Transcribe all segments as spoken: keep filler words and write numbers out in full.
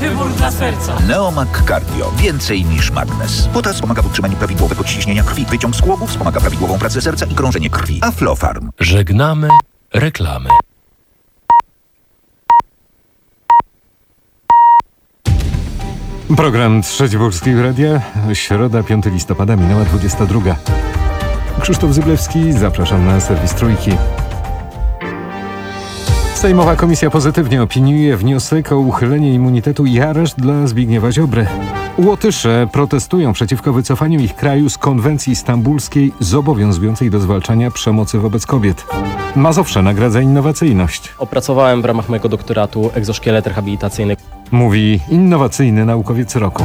wybór dla serca. Neomag Cardio. Więcej niż magnes. Potas wspomaga w utrzymaniu prawidłowego ciśnienia krwi. Wyciąg z głowu wspomaga prawidłową pracę serca i krążenie krwi. Aflofarm. Żegnamy reklamy. Program Trzeci Polskiego Radia. Środa, piątego listopada, minęła dwudziesta druga. Krzysztof Zyblewski, zapraszam na serwis Trójki. Sejmowa Komisja pozytywnie opiniuje wniosek o uchylenie immunitetu i areszt dla Zbigniewa Ziobry. Łotysze protestują przeciwko wycofaniu ich kraju z konwencji stambulskiej zobowiązującej do zwalczania przemocy wobec kobiet. Mazowsze nagradza innowacyjność. Opracowałem w ramach mojego doktoratu egzoszkielet rehabilitacyjny. Mówi innowacyjny naukowiec roku.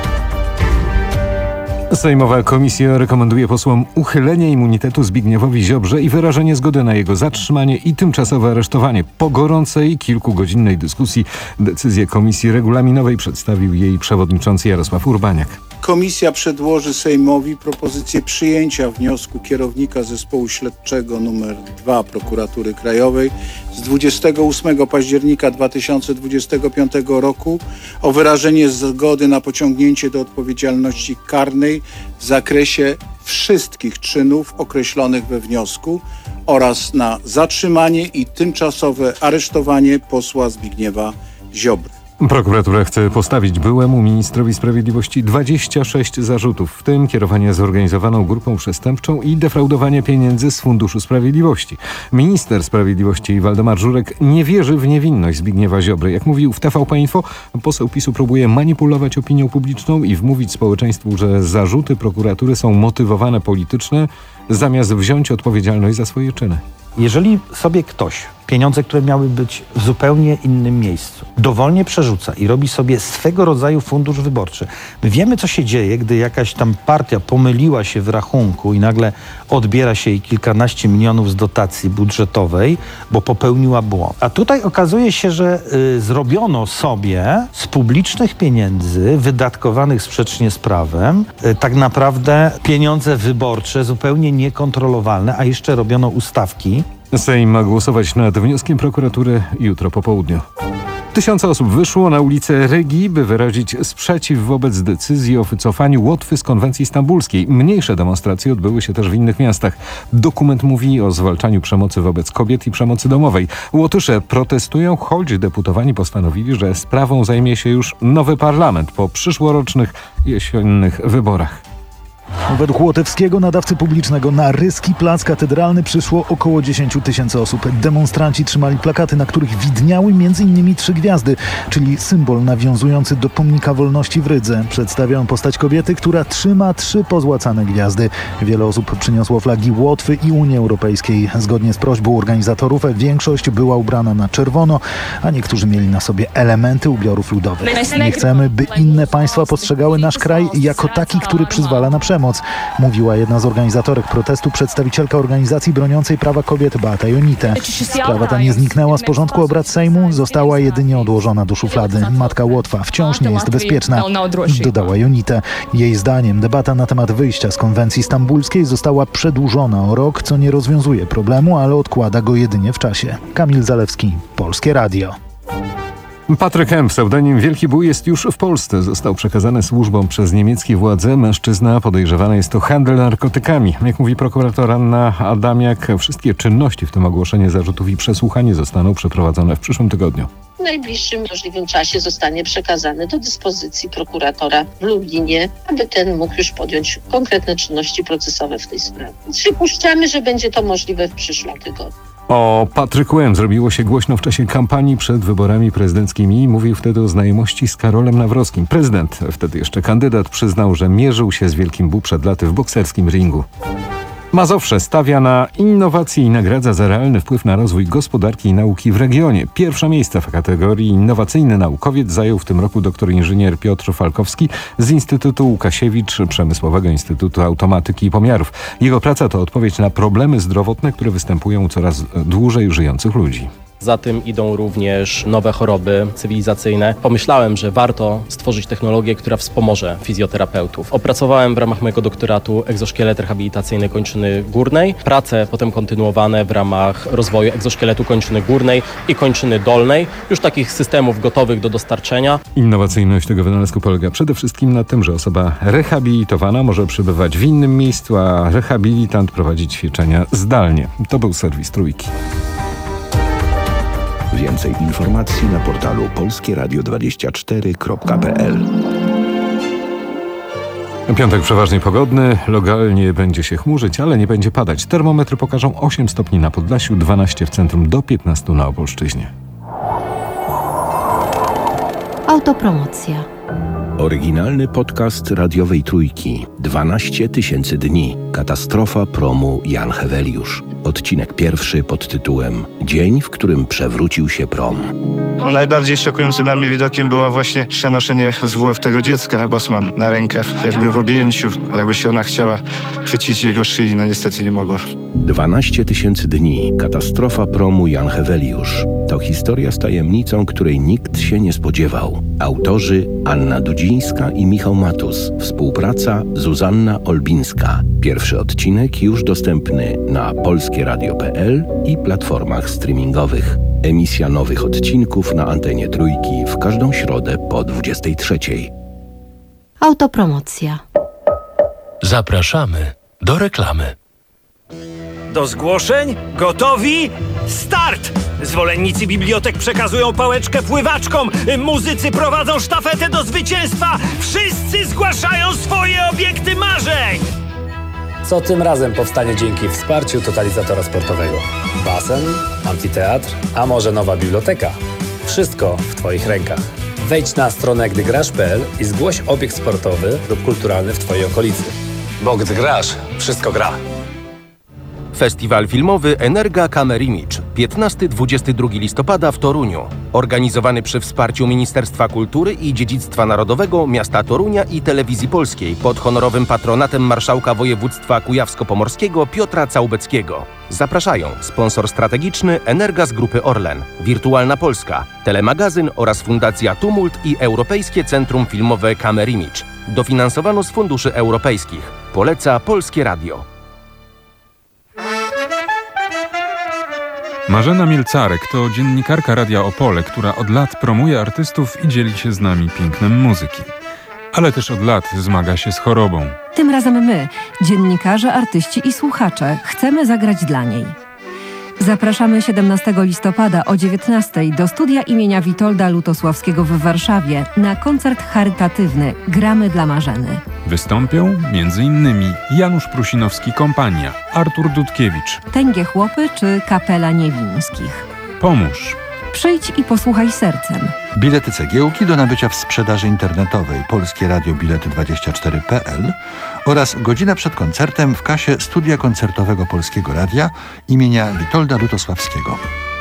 Sejmowa Komisja rekomenduje posłom uchylenie immunitetu Zbigniewowi Ziobrze i wyrażenie zgody na jego zatrzymanie i tymczasowe aresztowanie. Po gorącej, kilkugodzinnej dyskusji decyzję Komisji Regulaminowej przedstawił jej przewodniczący Jarosław Urbaniak. Komisja przedłoży Sejmowi propozycję przyjęcia wniosku kierownika zespołu śledczego numer dwa Prokuratury Krajowej z dwudziestego ósmego października dwa tysiące dwudziestego piątego roku o wyrażenie zgody na pociągnięcie do odpowiedzialności karnej w zakresie wszystkich czynów określonych we wniosku oraz na zatrzymanie i tymczasowe aresztowanie posła Zbigniewa Ziobry. Prokuratura chce postawić byłemu ministrowi sprawiedliwości dwadzieścia sześć zarzutów, w tym kierowanie zorganizowaną grupą przestępczą i defraudowanie pieniędzy z Funduszu Sprawiedliwości. Minister Sprawiedliwości Waldemar Żurek nie wierzy w niewinność Zbigniewa Ziobry. Jak mówił w T V P Info, poseł PiSu próbuje manipulować opinią publiczną i wmówić społeczeństwu, że zarzuty prokuratury są motywowane politycznie, zamiast wziąć odpowiedzialność za swoje czyny. Jeżeli sobie ktoś pieniądze, które miały być w zupełnie innym miejscu, dowolnie przerzuca i robi sobie swego rodzaju fundusz wyborczy. My wiemy, co się dzieje, gdy jakaś tam partia pomyliła się w rachunku i nagle odbiera się jej kilkanaście milionów z dotacji budżetowej, bo popełniła błąd. A tutaj okazuje się, że y, zrobiono sobie z publicznych pieniędzy wydatkowanych sprzecznie z prawem y, tak naprawdę pieniądze wyborcze zupełnie niekontrolowalne, a jeszcze robiono ustawki. Sejm ma głosować nad wnioskiem prokuratury jutro po południu. Tysiące osób wyszło na ulicę Rygii, by wyrazić sprzeciw wobec decyzji o wycofaniu Łotwy z konwencji stambulskiej. Mniejsze demonstracje odbyły się też w innych miastach. Dokument mówi o zwalczaniu przemocy wobec kobiet i przemocy domowej. Łotysze protestują, choć deputowani postanowili, że sprawą zajmie się już nowy parlament po przyszłorocznych jesiennych wyborach. Według łotewskiego nadawcy publicznego na Ryski Plac Katedralny przyszło około dziesięć tysięcy osób. Demonstranci trzymali plakaty, na których widniały między innymi trzy gwiazdy, czyli symbol nawiązujący do pomnika wolności w Rydze. Przedstawiają postać kobiety, która trzyma trzy pozłacane gwiazdy. Wiele osób przyniosło flagi Łotwy i Unii Europejskiej. Zgodnie z prośbą organizatorów większość była ubrana na czerwono, a niektórzy mieli na sobie elementy ubiorów ludowych. Nie chcemy, by inne państwa postrzegały nasz kraj jako taki, który przyzwala na przemoc, mówiła jedna z organizatorek protestu, przedstawicielka organizacji broniącej prawa kobiet Beata Jonite. Sprawa ta nie zniknęła z porządku obrad Sejmu, została jedynie odłożona do szuflady. Matka Łotwa wciąż nie jest bezpieczna, dodała Jonite. Jej zdaniem debata na temat wyjścia z konwencji stambulskiej została przedłużona o rok, co nie rozwiązuje problemu, ale odkłada go jedynie w czasie. Kamil Zalewski, Polskie Radio. Patryk M., pseudonim Wielki Bój, jest już w Polsce. Został przekazany służbom przez niemieckie władze. Mężczyzna podejrzewany jest o handel narkotykami. Jak mówi prokurator Anna Adamiak, wszystkie czynności, w tym ogłoszenie zarzutów i przesłuchanie, zostaną przeprowadzone w przyszłym tygodniu. W najbliższym możliwym czasie zostanie przekazany do dyspozycji prokuratora w Lublinie, aby ten mógł już podjąć konkretne czynności procesowe w tej sprawie. Przypuszczamy, że będzie to możliwe w przyszłym tygodniu. O Patryku M. zrobiło się głośno w czasie kampanii przed wyborami prezydenckimi. Mówił wtedy o znajomości z Karolem Nawrockim. Prezydent, wtedy jeszcze kandydat, przyznał, że mierzył się z Wielkim Bu przed laty w bokserskim ringu. Mazowsze stawia na innowacje i nagradza za realny wpływ na rozwój gospodarki i nauki w regionie. Pierwsze miejsce w kategorii innowacyjny naukowiec zajął w tym roku doktor inżynier Piotr Falkowski z Instytutu Łukasiewicz, Przemysłowego Instytutu Automatyki i Pomiarów. Jego praca to odpowiedź na problemy zdrowotne, które występują u coraz dłużej żyjących ludzi. Za tym idą również nowe choroby cywilizacyjne. Pomyślałem, że warto stworzyć technologię, która wspomoże fizjoterapeutów. Opracowałem w ramach mojego doktoratu egzoszkielet rehabilitacyjny kończyny górnej. Prace potem kontynuowane w ramach rozwoju egzoszkieletu kończyny górnej i kończyny dolnej. Już takich systemów gotowych do dostarczenia. Innowacyjność tego wynalazku polega przede wszystkim na tym, że osoba rehabilitowana może przebywać w innym miejscu, a rehabilitant prowadzi ćwiczenia zdalnie. To był serwis Trójki. Więcej informacji na portalu polskie radio dwadzieścia cztery kropka p l. Piątek przeważnie pogodny, lokalnie będzie się chmurzyć, ale nie będzie padać. Termometry pokażą osiem stopni na Podlasiu, dwanaście w centrum, do piętnastu na Opolszczyźnie. Autopromocja. Oryginalny podcast radiowej Trójki. dwanaście tysięcy dni. Katastrofa promu Jan Heweliusz. Odcinek pierwszy pod tytułem Dzień, w którym przewrócił się prom. Najbardziej szokującym dla mnie widokiem było właśnie przenoszenie zwłok tego dziecka, Bosman, na rękę, jakby w objęciu, jakby się ona chciała chwycić jego szyi, no niestety nie mogła. dwanaście tysięcy dni. Katastrofa promu Jan Heweliusz. To historia z tajemnicą, której nikt się nie spodziewał. Autorzy Anna Dudzińska i Michał Matus. Współpraca Zuzanna Olbińska. Pierwszy odcinek już dostępny na polskie radio kropka p l i platformach streamingowych. Emisja nowych odcinków na antenie Trójki w każdą środę po dwudziestej trzeciej. Autopromocja. Zapraszamy do reklamy. Do zgłoszeń? Gotowi? Start! Zwolennicy bibliotek przekazują pałeczkę pływaczkom, muzycy prowadzą sztafetę do zwycięstwa, wszyscy zgłaszają swoje obiekty marzeń! Co tym razem powstanie dzięki wsparciu totalizatora sportowego? Basen, amfiteatr, a może nowa biblioteka? Wszystko w Twoich rękach. Wejdź na stronę gdygrasz kropka p l i zgłoś obiekt sportowy lub kulturalny w Twojej okolicy. Bo gdy grasz, wszystko gra. Festiwal filmowy Energa Camera Image piętnastego do dwudziestego drugiego listopada w Toruniu. Organizowany przy wsparciu Ministerstwa Kultury i Dziedzictwa Narodowego, Miasta Torunia i Telewizji Polskiej pod honorowym patronatem Marszałka Województwa Kujawsko-Pomorskiego Piotra Całbeckiego. Zapraszają sponsor strategiczny Energa z Grupy Orlen, Wirtualna Polska, Telemagazyn oraz Fundacja Tumult i Europejskie Centrum Filmowe Camera Image. Dofinansowano z funduszy europejskich. Poleca Polskie Radio. Marzena Mielcarek to dziennikarka Radia Opole, która od lat promuje artystów i dzieli się z nami pięknem muzyki. Ale też od lat zmaga się z chorobą. Tym razem my, dziennikarze, artyści i słuchacze, chcemy zagrać dla niej. Zapraszamy siedemnastego listopada o dziewiętnastej do studia imienia Witolda Lutosławskiego w Warszawie na koncert charytatywny Gramy dla Marzeny. Wystąpią między innymi Janusz Prusinowski Kompania, Artur Dudkiewicz, Tęgie Chłopy czy Kapela Niewińskich. Pomóż. Przyjdź i posłuchaj sercem. Bilety cegiełki do nabycia w sprzedaży internetowej Polskie Radio Bilety dwadzieścia cztery kropka p l oraz godzinę przed koncertem w kasie Studia Koncertowego Polskiego Radia imienia Witolda Lutosławskiego.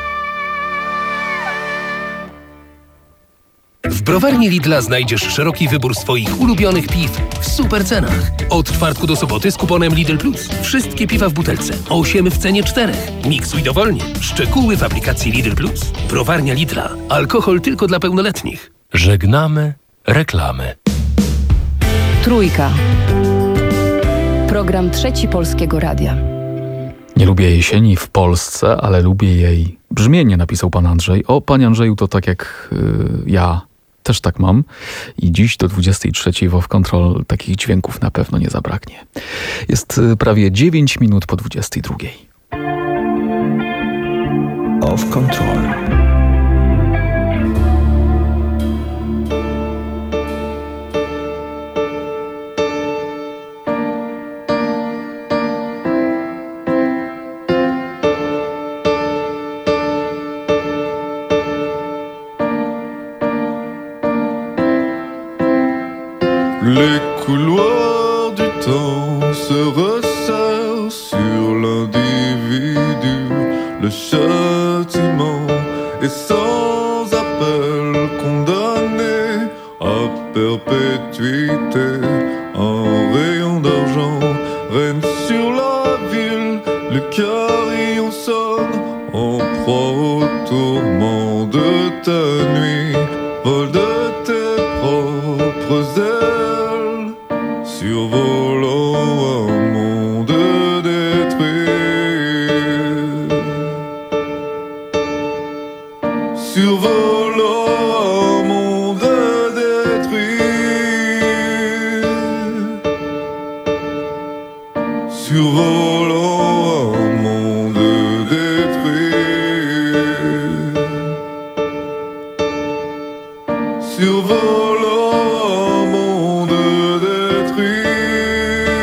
W browarni Lidla znajdziesz szeroki wybór swoich ulubionych piw w super cenach. Od czwartku do soboty z kuponem Lidl Plus. Wszystkie piwa w butelce. osiem w cenie czterech. Miksuj dowolnie. Szczegóły w aplikacji Lidl Plus. Browarnia Lidla. Alkohol tylko dla pełnoletnich. Żegnamy reklamy. Trójka. Program Trzeci Polskiego Radia. Nie lubię jesieni w Polsce, ale lubię jej brzmienie, napisał pan Andrzej. O, panie Andrzeju, to tak jak yy, ja też tak mam. I dziś do dwudziestej trzeciej w Off Control takich dźwięków na pewno nie zabraknie. Jest yy, prawie dziewięć minut po dwudziestej drugiej. Off Control. Les couloirs du temps se resserrent sur l'individu. Le châtiment est sans appel, condamné à perpétuité. Un rayon d'argent règne sur la ville, le carillon sonne en proie au tourments de ta nuit, vol de tes propres ailes, survolant un monde détruit, survolant un monde détruit, survolant un monde détruit, survolant un monde détruit.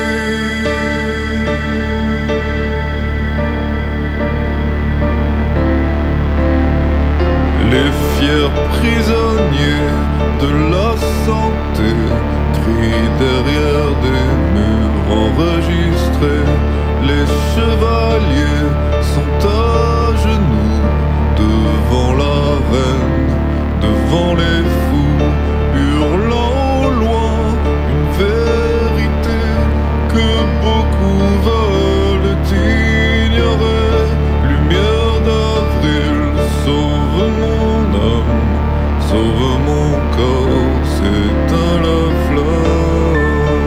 Les fiers prisonniers de la santé crient derrière des murs enregistrés. Les chevaliers sont à genoux devant la reine, devant les fous, hurlant au loin une vérité que beaucoup veulent ignorer. Lumière d'avril, sauve mon âme, sauve mon corps, s'éteint la flamme.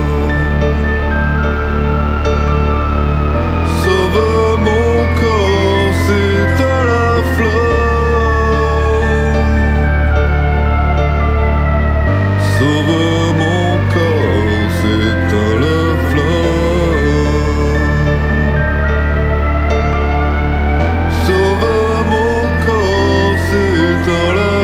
Sauve mon corps, s'éteint la flamme. Sauve mon corps, s'éteint la flamme. Sauve mon corps, s'éteint la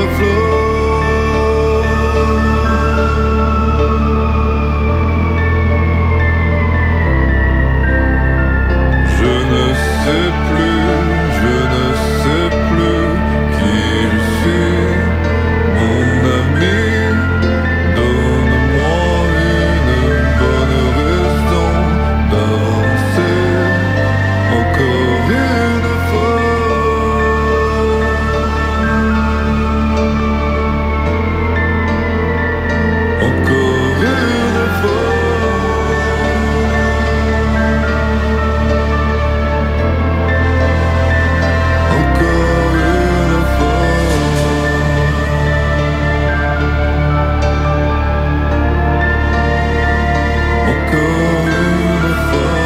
flamme. Je ne sais plus, je ne sais plus qui je suis, mon ami. Donne-moi une bonne raison d'avancer encore une fois. Encore une fois. Encore une fois. Encore une fois.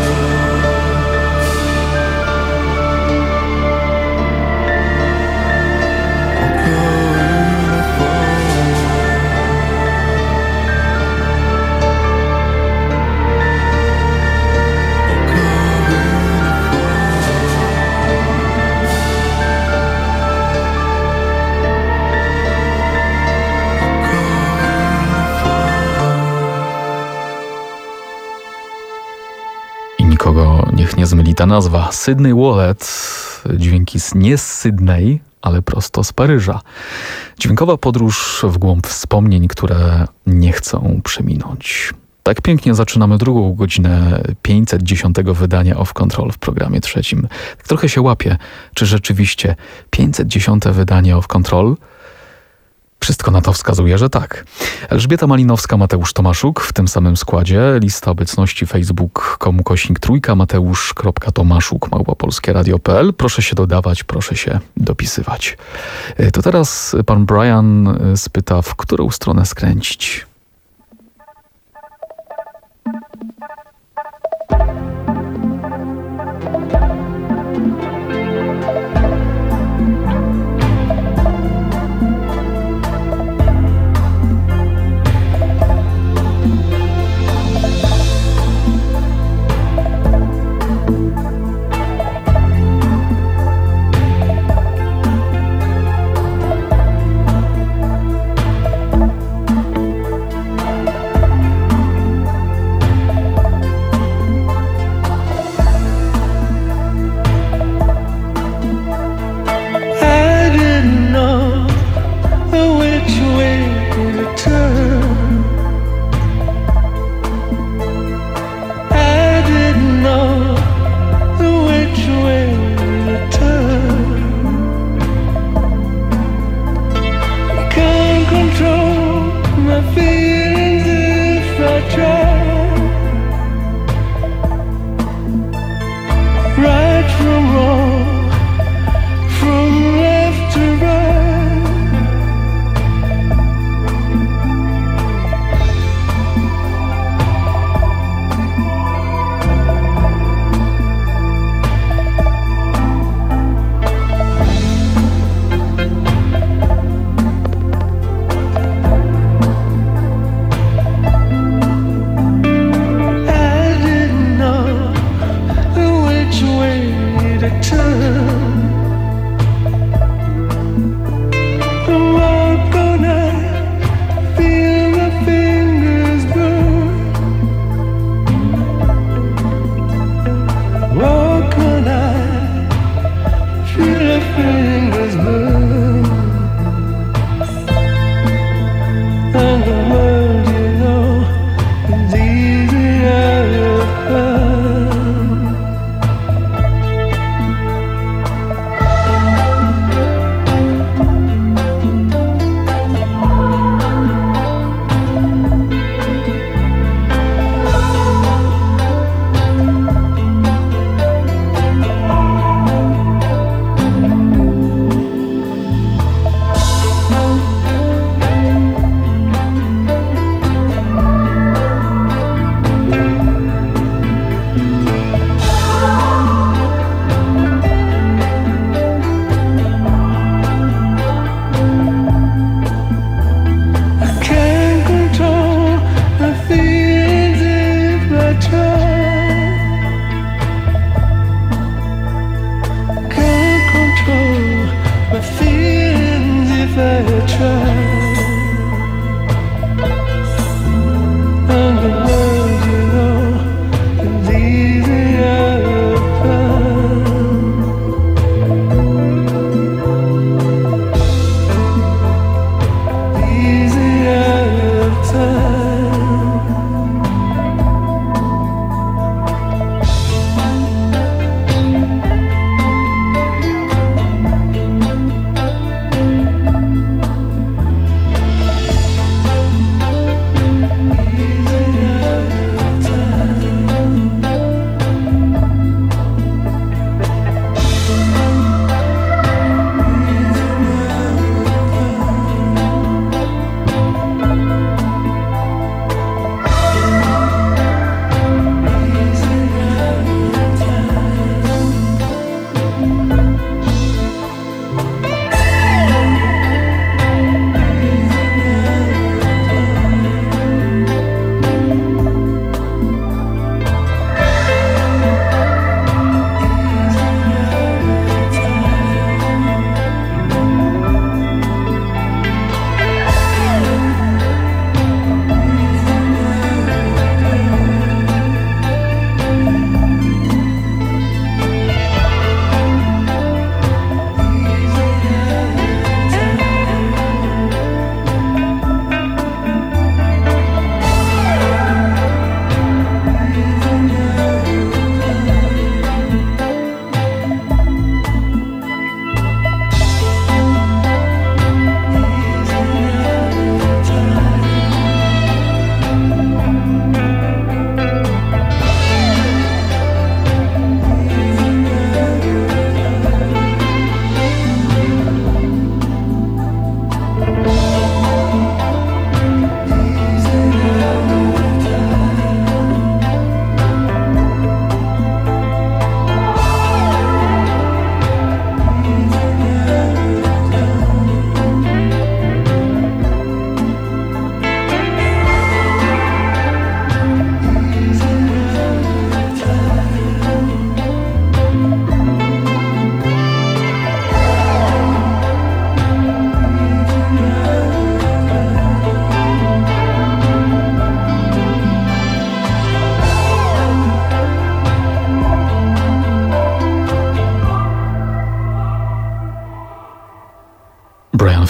Encore une fois. I nikogo niech nie zmyli ta nazwa. Sydney Wallet, dźwięki z, nie z Sydney, ale prosto z Paryża. Dźwiękowa podróż w głąb wspomnień, które nie chcą przeminąć. Tak pięknie zaczynamy drugą godzinę pięćset dziesiątego wydania Off Control w programie trzecim. Tak trochę się łapię, czy rzeczywiście pięćset dziesiąte wydanie Off Control? Wszystko na to wskazuje, że tak. Elżbieta Malinowska, Mateusz Tomaszuk w tym samym składzie. Lista obecności facebook kropka com kośnik trójka, mateusz.tomaszuk małpa polskie radio kropka p l. Proszę się dodawać, proszę się dopisywać. To teraz pan Brian spyta, w którą stronę skręcić.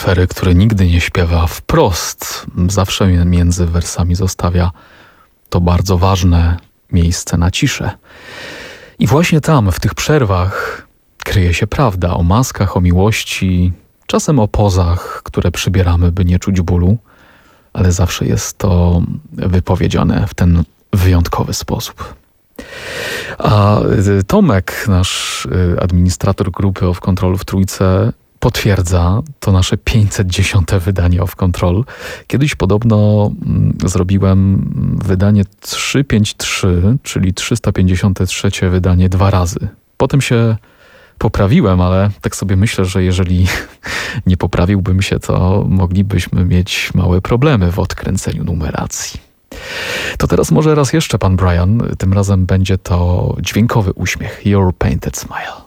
Ferry, który nigdy nie śpiewa wprost, zawsze między wersami zostawia to bardzo ważne miejsce na ciszę. I właśnie tam, w tych przerwach, kryje się prawda o maskach, o miłości, czasem o pozach, które przybieramy, by nie czuć bólu, ale zawsze jest to wypowiedziane w ten wyjątkowy sposób. A Tomek, nasz administrator grupy Off Control w Trójce, potwierdza to nasze pięćset dziesiąte wydanie Off Control. Kiedyś podobno mm, zrobiłem wydanie trzysta pięćdziesiąt trzy, czyli trzysta pięćdziesiąte trzecie wydanie dwa razy. Potem się poprawiłem, ale tak sobie myślę, że jeżeli nie poprawiłbym się, to moglibyśmy mieć małe problemy w odkręceniu numeracji. To teraz może raz jeszcze pan Brian, tym razem będzie to dźwiękowy uśmiech, Your Painted Smile.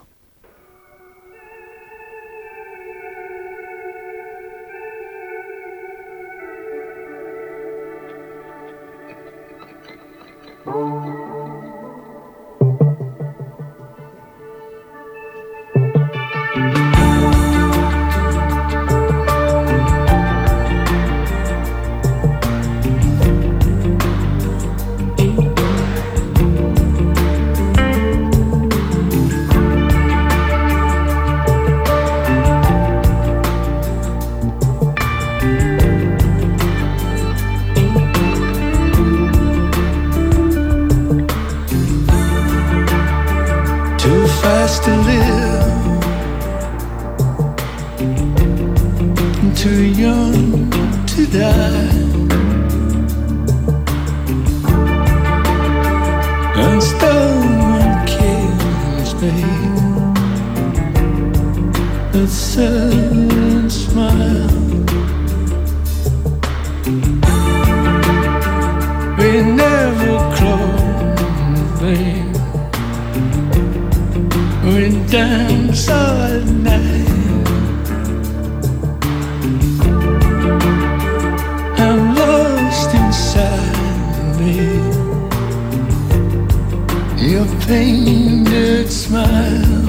To live, too young to die, and stone kills me. A silent smile. We never close, babe. We dance all night. I'm lost inside me. Your painted smile.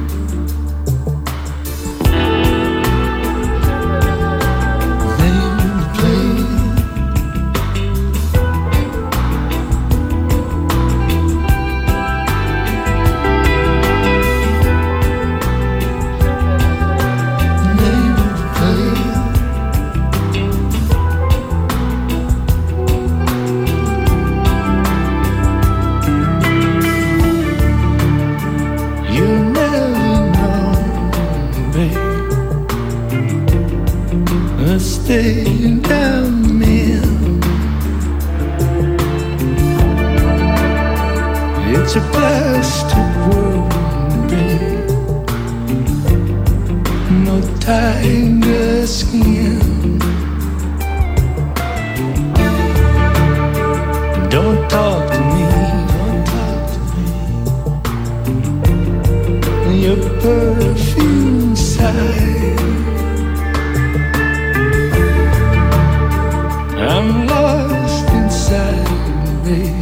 Stay down, man. It's a plastic world, babe. No tiger skin. Don't talk to me. Don't talk to me. Your perfume side. I'm lost inside me.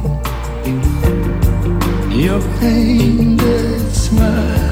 Your painted smile.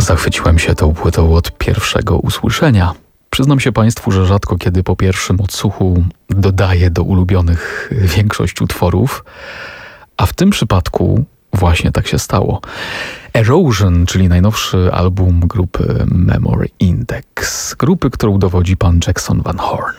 Zachwyciłem się tą płytą od pierwszego usłyszenia. Przyznam się Państwu, że rzadko kiedy po pierwszym odsłuchu dodaję do ulubionych większość utworów, a w tym przypadku właśnie tak się stało. Erosion, czyli najnowszy album grupy Memory Index, grupy, którą dowodzi pan Jackson Van Horn.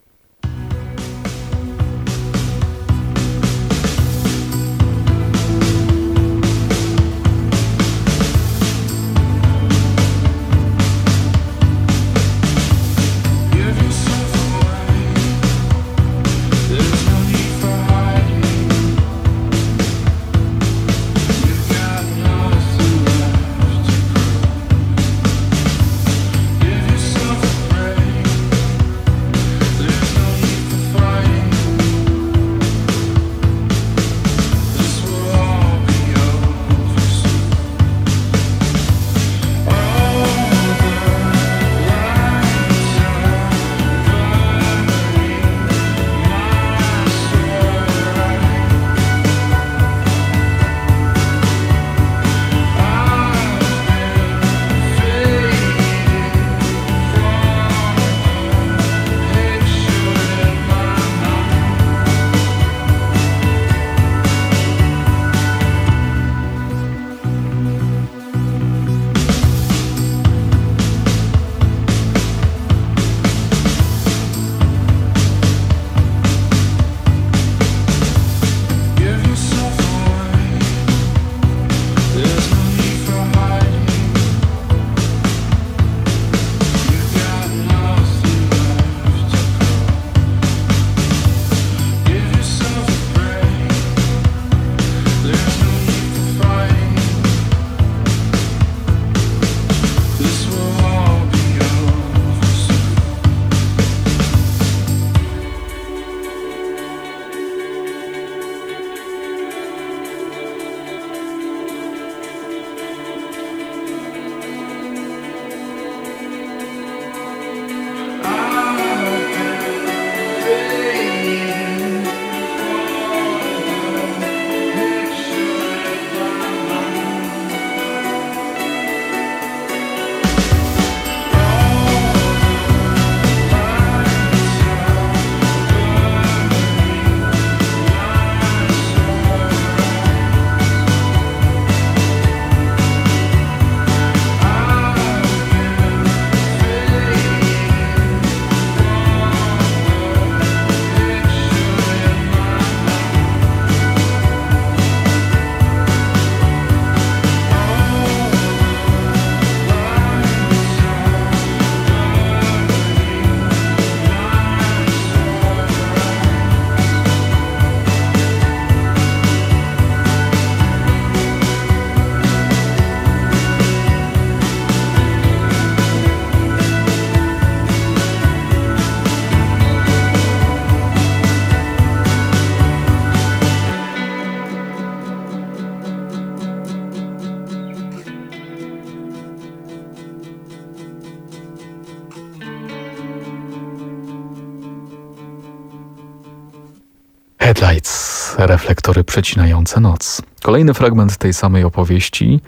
Headlights, reflektory przecinające noc. Kolejny fragment tej samej opowieści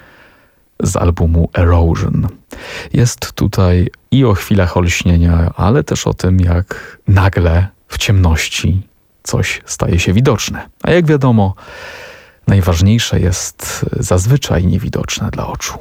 z albumu Erosion. Jest tutaj i o chwilach olśnienia, ale też o tym, jak nagle w ciemności coś staje się widoczne. A jak wiadomo, najważniejsze jest zazwyczaj niewidoczne dla oczu.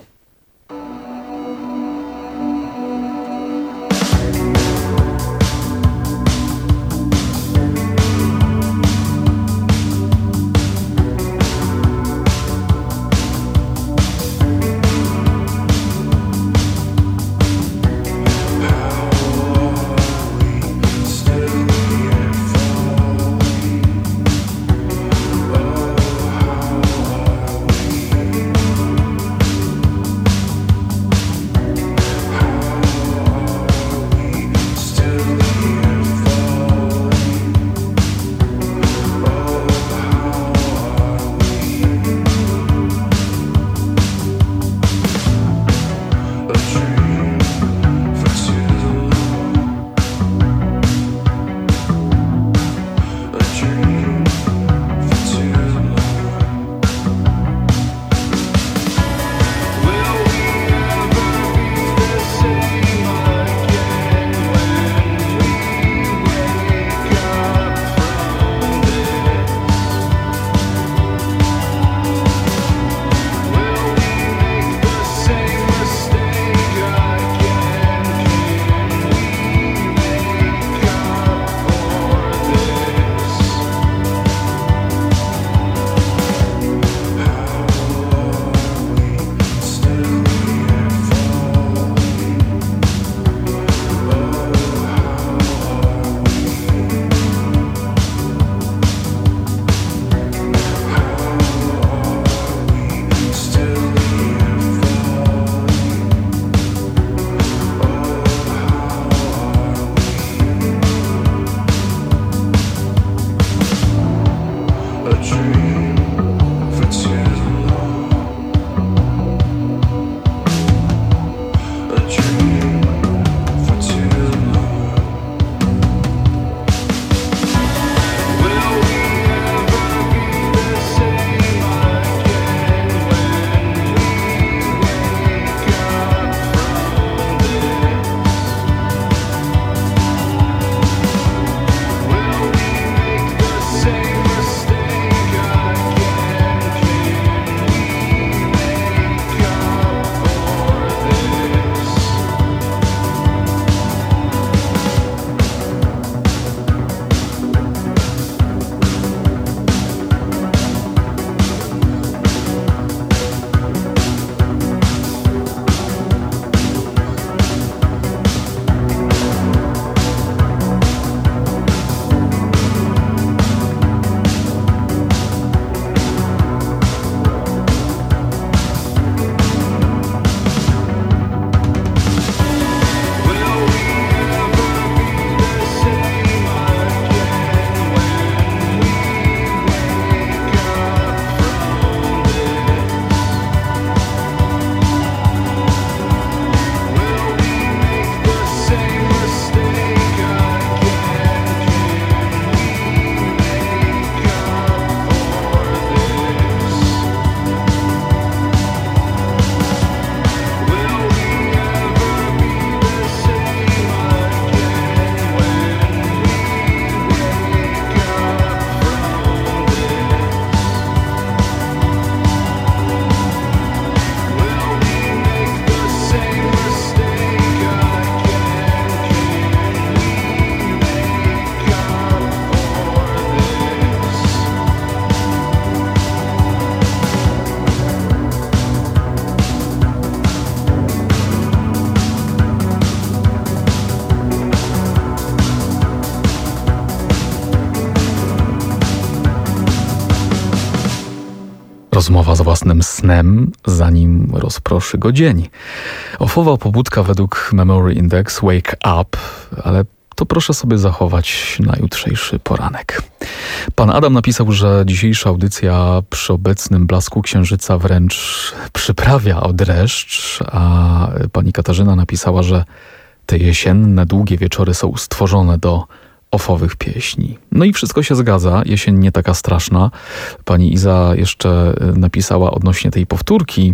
Rozmowa z własnym snem, zanim rozproszy go dzień. Ofowa pobudka według Memory Index Wake Up, ale to proszę sobie zachować na jutrzejszy poranek. Pan Adam napisał, że dzisiejsza audycja przy obecnym blasku księżyca wręcz przyprawia o dreszcz, a pani Katarzyna napisała, że te jesienne, długie wieczory są stworzone do ofowych pieśni. No i wszystko się zgadza, jesień nie taka straszna. Pani Iza jeszcze napisała odnośnie tej powtórki.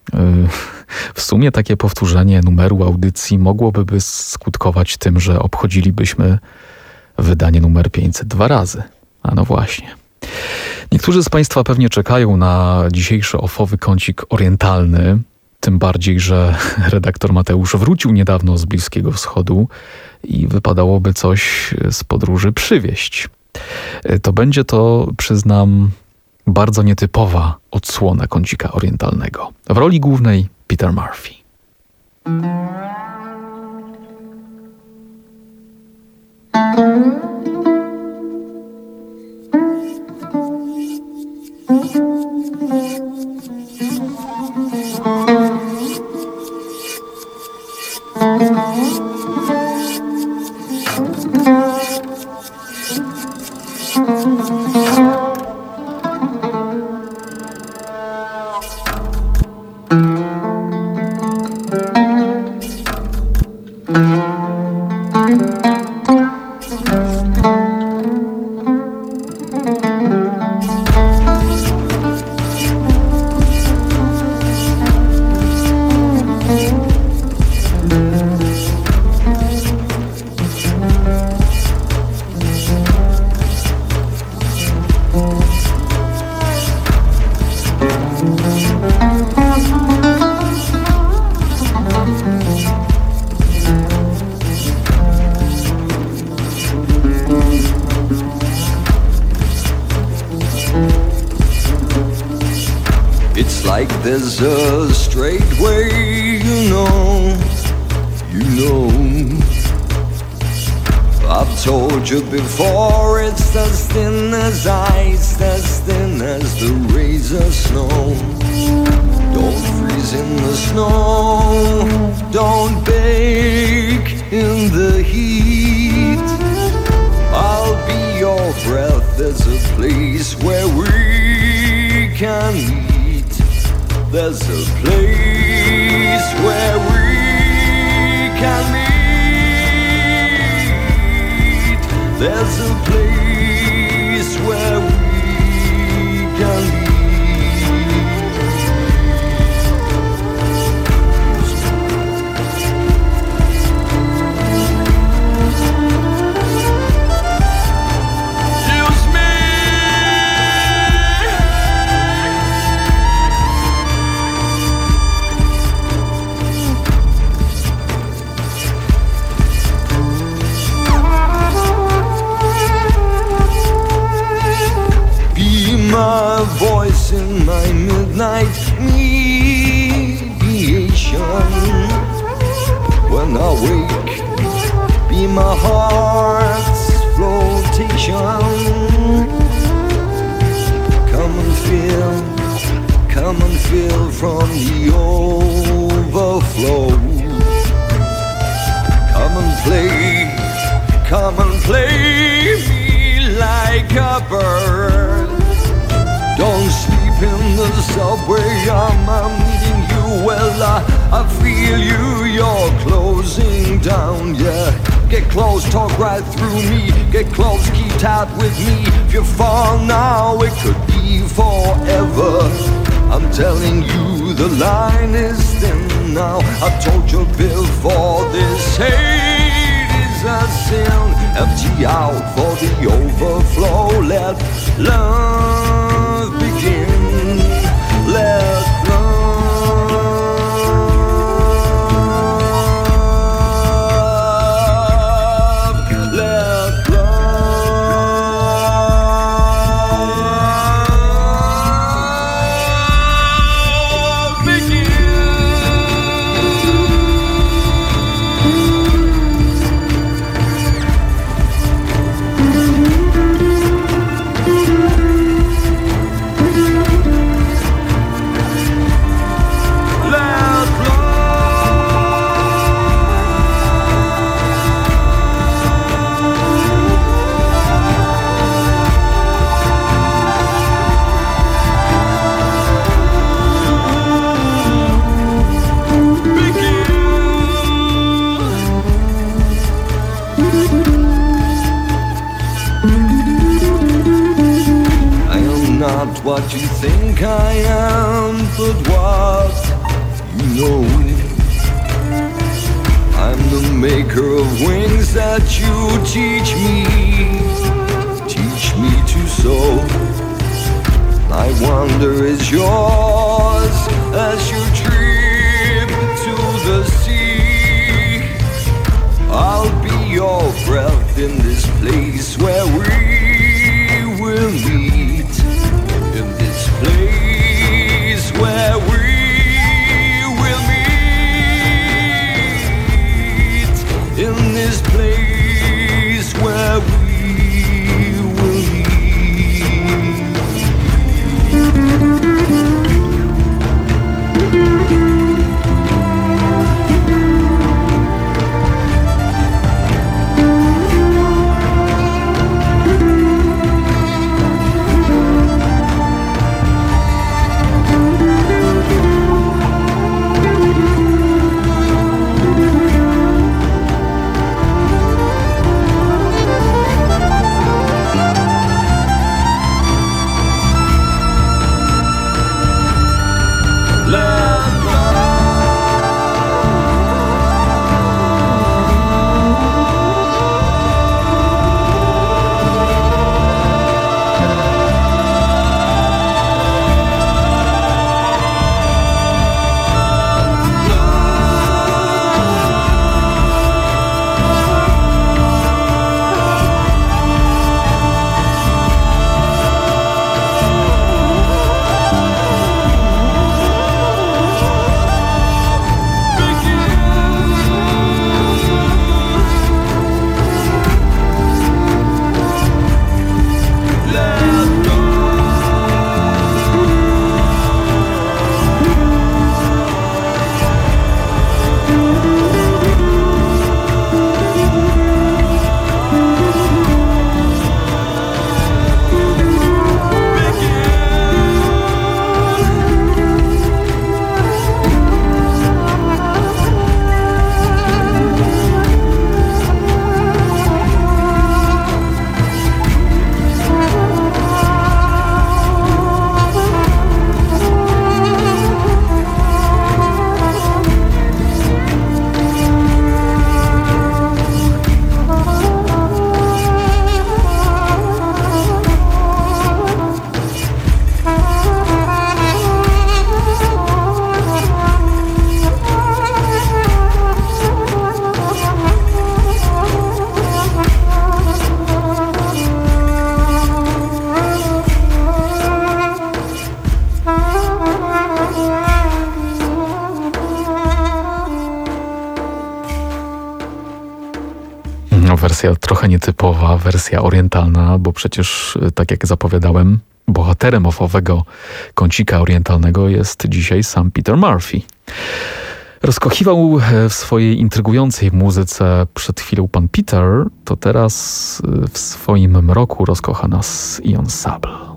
W sumie takie powtórzenie numeru audycji mogłoby skutkować tym, że obchodzilibyśmy wydanie numer pięćset dwa razy. A no właśnie. Niektórzy z Państwa pewnie czekają na dzisiejszy ofowy kącik orientalny, tym bardziej, że redaktor Mateusz wrócił niedawno z Bliskiego Wschodu i wypadałoby coś z podróży przywieźć. To będzie to, przyznam, bardzo nietypowa odsłona kącika orientalnego. W roli głównej Peter Murphy. There's a straight way, you know, you know. I've told you before, it's as thin as ice, as thin as the razor snow. Don't freeze in the snow, don't bake in the heat. I'll be your breath, there's a place where we can meet. There's a place where we can meet. There's a place where we can meet. My voice in my midnight mediation. When I wake, be my heart's flotation. Come and feel, come and feel from the overflow. Come and play, come and play me like a bird. Don't sleep in the subway, I'm, I'm needing you. Well, I, I feel you, you're closing down, yeah. Get close, talk right through me. Get close, keep tight with me. If you fall now, it could be forever. I'm telling you, the line is thin now. I told you before, this hate is a sin. Empty out for the overflow. Let love begin. Let love, let love begin. Not what you think I am, but what you know. I'm the maker of wings that you teach me, teach me to soar. My wonder is yours as you trip to the sea. I'll be your breath in this place where we will meet. In this place where we will meet. In this place where we will meet. wersja trochę nietypowa, wersja orientalna, bo przecież, tak jak zapowiadałem, bohaterem owego kącika orientalnego jest dzisiaj sam Peter Murphy. Rozkochiwał w swojej intrygującej muzyce przed chwilą pan Peter, to teraz w swoim mroku rozkocha nas Ian Sable.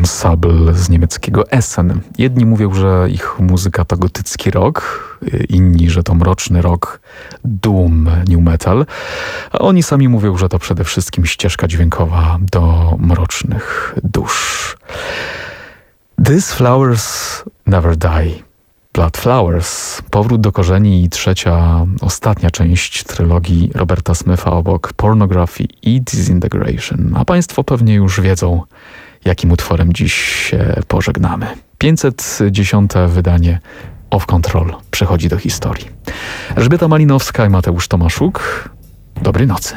Ensemble z niemieckiego Essen. Jedni mówią, że ich muzyka to gotycki rock, inni, że to mroczny rock, doom, new metal, a oni sami mówią, że to przede wszystkim ścieżka dźwiękowa do mrocznych dusz. These Flowers Never Die. Blood Flowers, powrót do korzeni i trzecia, ostatnia część trylogii Roberta Smitha obok Pornography i Disintegration. A Państwo pewnie już wiedzą, jakim utworem dziś się pożegnamy. pięćset dziesiąte wydanie Off Control przechodzi do historii. Elżbieta Malinowska i Mateusz Tomaszuk. Dobrej nocy.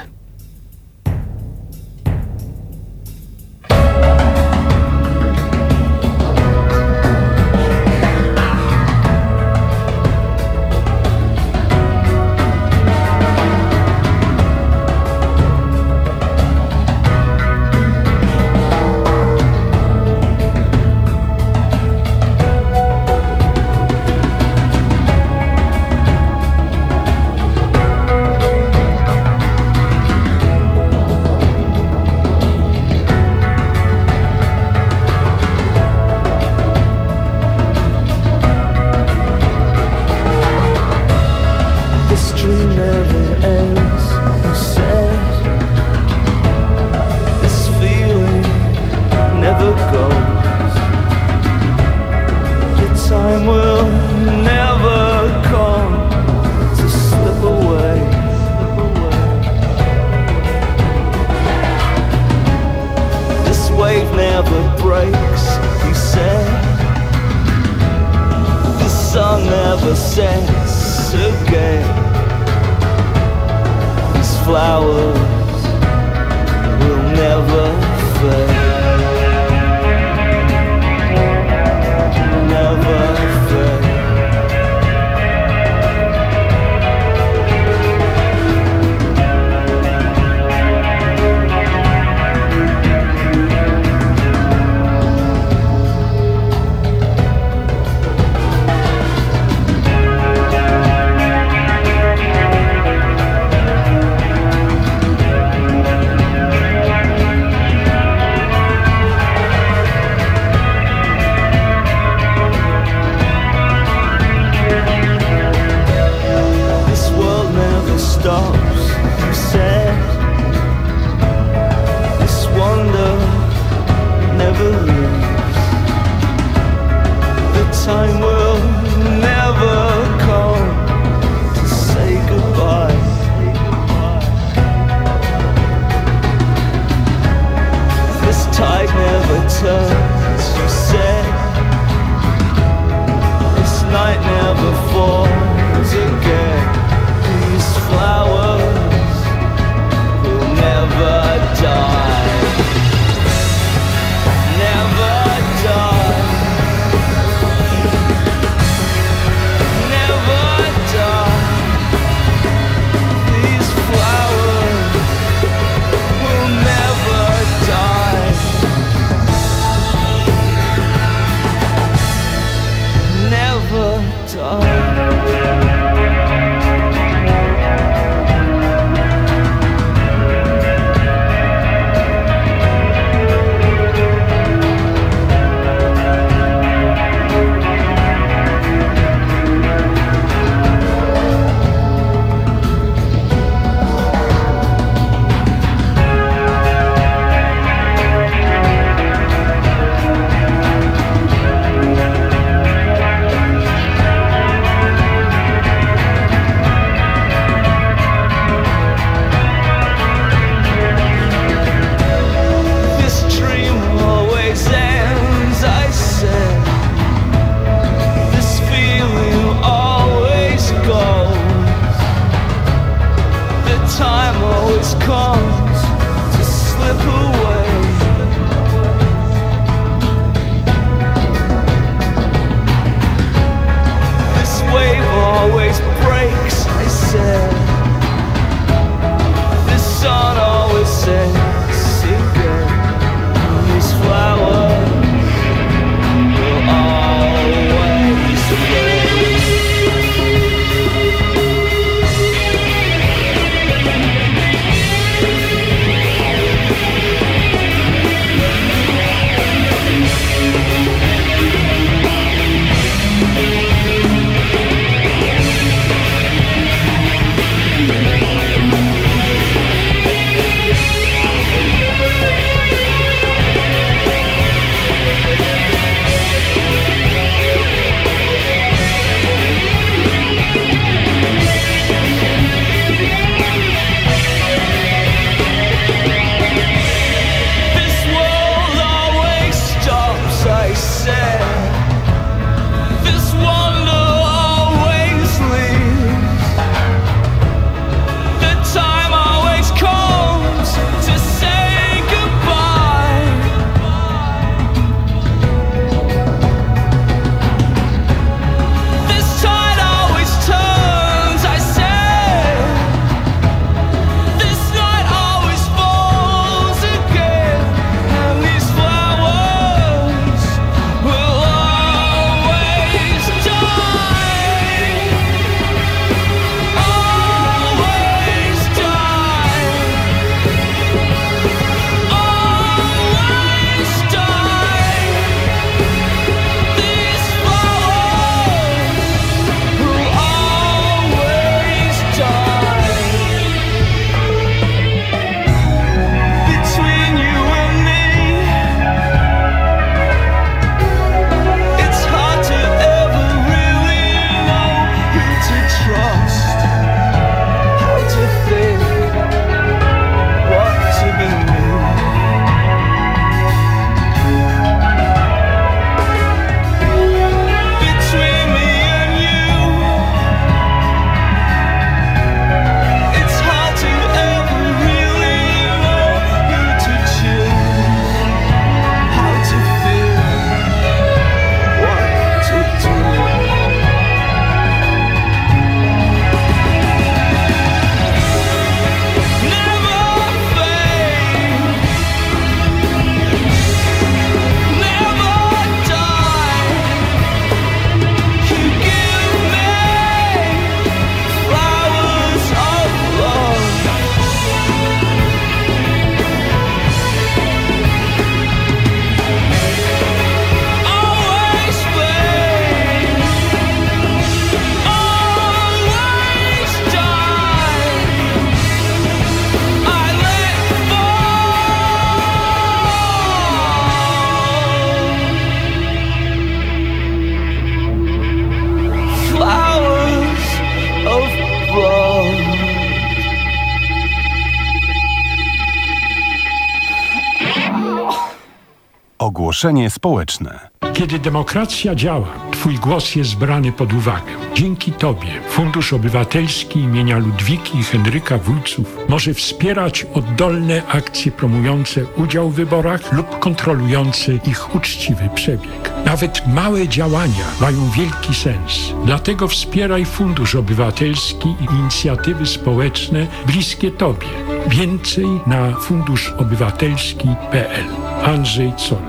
Ogłoszenie społeczne. Kiedy demokracja działa, Twój głos jest brany pod uwagę. Dzięki Tobie Fundusz Obywatelski imienia Ludwiki i Henryka Wójców może wspierać oddolne akcje promujące udział w wyborach lub kontrolujące ich uczciwy przebieg. Nawet małe działania mają wielki sens. Dlatego wspieraj Fundusz Obywatelski i inicjatywy społeczne bliskie Tobie. Więcej na fundusz obywatelski kropka p l. Andrzej Zoll.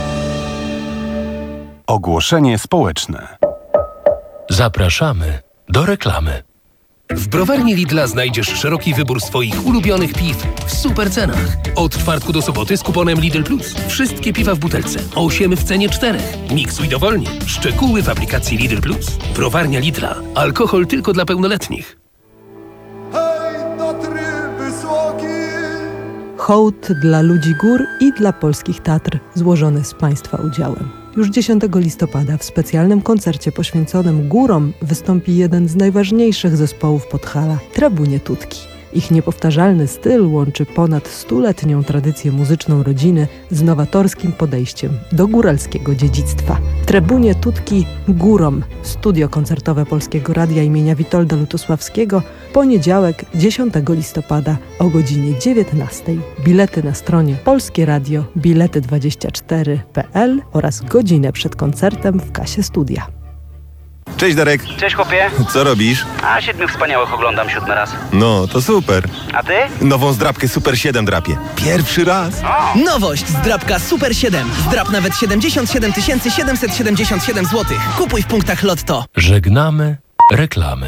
Ogłoszenie społeczne. Zapraszamy do reklamy. W browarni Lidla znajdziesz szeroki wybór swoich ulubionych piw w super cenach. Od czwartku do soboty z kuponem Lidl Plus. Wszystkie piwa w butelce. osiem w cenie czterech. Miksuj dowolnie. Szczegóły w aplikacji Lidl Plus. Browarnia Lidla. Alkohol tylko dla pełnoletnich. Hołd dla ludzi gór i dla polskich Tatr złożony z Państwa udziałem. Już dziesiątego listopada w specjalnym koncercie poświęconym górom wystąpi jeden z najważniejszych zespołów Podhala – Trabunie Tutki. Ich niepowtarzalny styl łączy ponad stuletnią tradycję muzyczną rodziny z nowatorskim podejściem do góralskiego dziedzictwa. Trabunie Tutki górom. Studio koncertowe Polskiego Radia imienia Witolda Lutosławskiego. Poniedziałek, dziesiątego listopada o godzinie dziewiętnastej. Bilety na stronie polskie radio bilety dwadzieścia cztery kropka p l oraz godzinę przed koncertem w kasie studia. Cześć Darek. Cześć chłopie. Co robisz? A Siedmiu Wspaniałych oglądam siódmy raz. No, to super. A ty? Nową zdrabkę Super siedem drapię. Pierwszy raz. O. Nowość, zdrabka Super siedem. Zdrab nawet siedemdziesiąt siedem tysięcy siedemset siedemdziesiąt siedem złotych. Kupuj w punktach Lotto. Żegnamy reklamy.